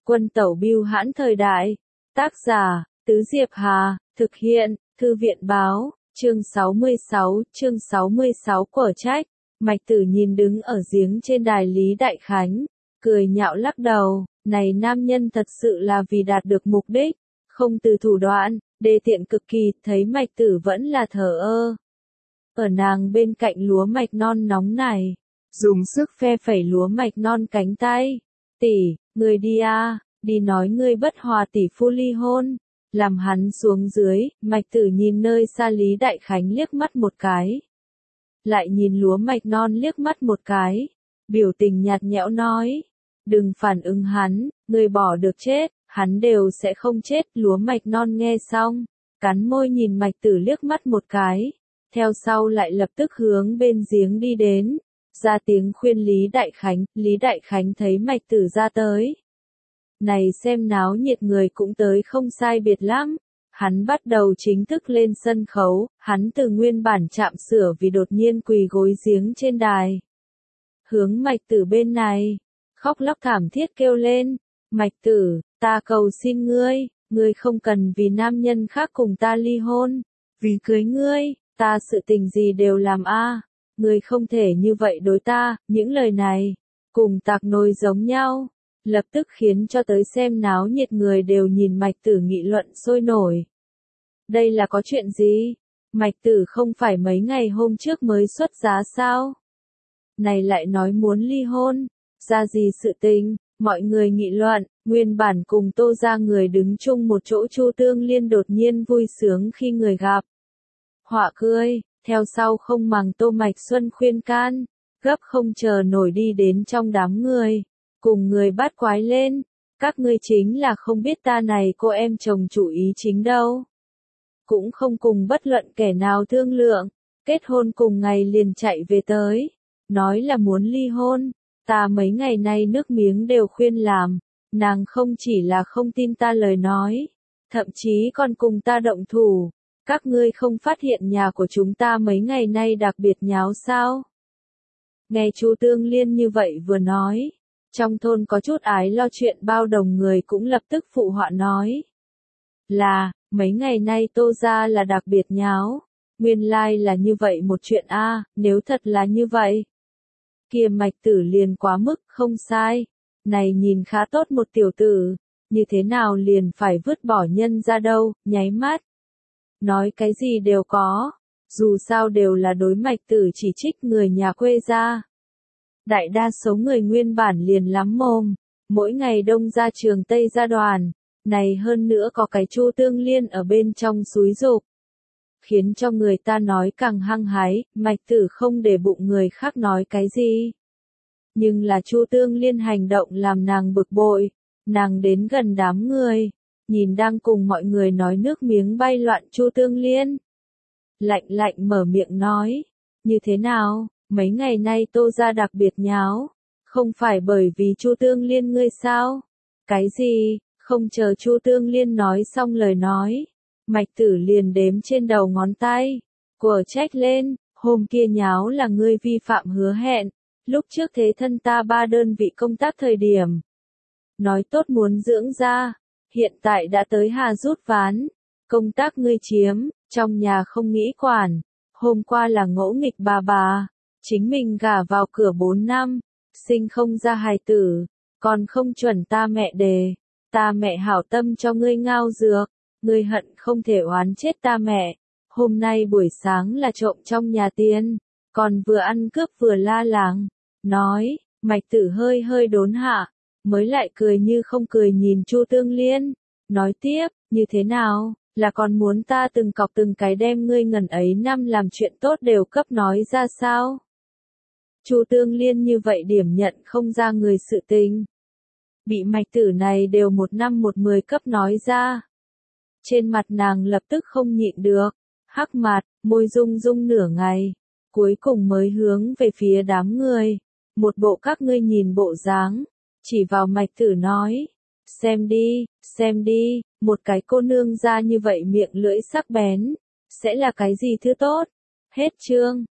Quân tẩu bưu hãn thời đại. Tác giả, Tứ Diệp Hà, thực hiện, Thư viện báo, chương 66 của trách. Mạch Tử nhìn đứng ở giếng trên đài Lý Đại Khánh, cười nhạo lắc đầu, này nam nhân thật sự là vì đạt được mục đích, không từ thủ đoạn, đê tiện cực kỳ, thấy Mạch Tử vẫn là thờ ơ. Ở nàng bên cạnh lúa mạch non nóng này, dùng sức phe phẩy lúa mạch non cánh tay. Tỷ, người đi à, đi nói ngươi bất hòa tỷ phu ly hôn. Làm hắn xuống dưới, Mạch Tử nhìn nơi xa Lý Đại Khánh liếc mắt một cái. Lại nhìn lúa mạch non liếc mắt một cái. Biểu tình nhạt nhẽo nói. Đừng phản ứng hắn, người bỏ được chết, hắn đều sẽ không chết. Lúa mạch non nghe xong, cắn môi nhìn Mạch Tử liếc mắt một cái. Theo sau lại lập tức hướng bên giếng đi đến. Ra tiếng khuyên Lý Đại Khánh thấy Mạch Tử ra tới. Này xem náo nhiệt người cũng tới không sai biệt lắm. Hắn bắt đầu chính thức lên sân khấu, hắn từ nguyên bản chạm sửa vì đột nhiên quỳ gối giếng trên đài. Hướng Mạch Tử bên này, khóc lóc thảm thiết kêu lên, Mạch Tử, ta cầu xin ngươi không cần vì nam nhân khác cùng ta ly hôn, vì cưới ngươi, ta sự tình gì đều làm a, ngươi không thể như vậy đối ta, những lời này, cùng tạc nồi giống nhau. Lập tức khiến cho tới xem náo nhiệt người đều nhìn Mạch Tử nghị luận sôi nổi. Đây là có chuyện gì? Mạch Tử không phải mấy ngày hôm trước mới xuất giá sao? Này lại nói muốn ly hôn, ra gì sự tình? Mọi người nghị luận, nguyên bản cùng Tô ra người đứng chung một chỗ Chu Tương Liên đột nhiên vui sướng khi người gặp. Họa cười, theo sau không màng Tô Mạch Xuân khuyên can, gấp không chờ nổi đi đến trong đám người. Cùng người bắt quái lên, các ngươi chính là không biết ta này cô em chồng chủ ý chính đâu. Cũng không cùng bất luận kẻ nào thương lượng, kết hôn cùng ngày liền chạy về tới, nói là muốn ly hôn, ta mấy ngày nay nước miếng đều khuyên làm, nàng không chỉ là không tin ta lời nói, thậm chí còn cùng ta động thủ, các ngươi không phát hiện nhà của chúng ta mấy ngày nay đặc biệt nháo sao? Nghe Chu Tương Liên như vậy vừa nói. Trong thôn có chút ái lo chuyện bao đồng người cũng lập tức phụ họa nói. Là, mấy ngày nay Tô ra là đặc biệt nháo. Nguyên lai là như vậy một chuyện a, nếu thật là như vậy. Kia Mạch Tử liền quá mức, không sai. Này nhìn khá tốt một tiểu tử, như thế nào liền phải vứt bỏ nhân ra đâu, nháy mắt. Nói cái gì đều có, dù sao đều là đối Mạch Tử chỉ trích người nhà quê ra. Đại đa số người nguyên bản liền lắm mồm, mỗi ngày đông ra trường Tây ra đoàn, này hơn nữa có cái Chu Tương Liên ở bên trong xúi giục. Khiến cho người ta nói càng hăng hái, Mạch Tử không để bụng người khác nói cái gì. Nhưng là Chu Tương Liên hành động làm nàng bực bội, nàng đến gần đám người, nhìn đang cùng mọi người nói nước miếng bay loạn Chu Tương Liên. Lạnh lạnh mở miệng nói, như thế nào? Mấy ngày nay Tô ra đặc biệt nháo, không phải bởi vì Chu Tương Liên ngươi sao? Cái gì? Không chờ Chu Tương Liên nói xong lời nói, Mạch Tử liền đếm trên đầu ngón tay, của trách lên, hôm kia nháo là ngươi vi phạm hứa hẹn, lúc trước thế thân ta 3 đơn vị công tác thời điểm. Nói tốt muốn dưỡng ra, hiện tại đã tới Hà rút ván, công tác ngươi chiếm, trong nhà không nghĩ quản, hôm qua là ngỗ nghịch bà. Chính mình gả vào cửa 4 năm, sinh không ra hài tử, còn không chuẩn ta mẹ đề, ta mẹ hảo tâm cho ngươi ngao dược, ngươi hận không thể oán chết ta mẹ, hôm nay buổi sáng là trộm trong nhà tiền, còn vừa ăn cướp vừa la làng, nói, Mạch Tử hơi hơi đốn hạ, mới lại cười như không cười nhìn Chu Tương Liên, nói tiếp, như thế nào, là còn muốn ta từng cọc từng cái đem ngươi ngần ấy năm làm chuyện tốt đều cấp nói ra sao? Chu Tương Liên như vậy điểm nhận không ra người sự tình. Bị Mạch Tử này đều 1 năm 1 10 cấp nói ra. Trên mặt nàng lập tức không nhịn được, hắc mặt, môi rung rung nửa ngày, cuối cùng mới hướng về phía đám người. Một bộ các ngươi nhìn bộ dáng, chỉ vào Mạch Tử nói, xem đi, một cái cô nương ra như vậy miệng lưỡi sắc bén, sẽ là cái gì thứ tốt. Hết chương.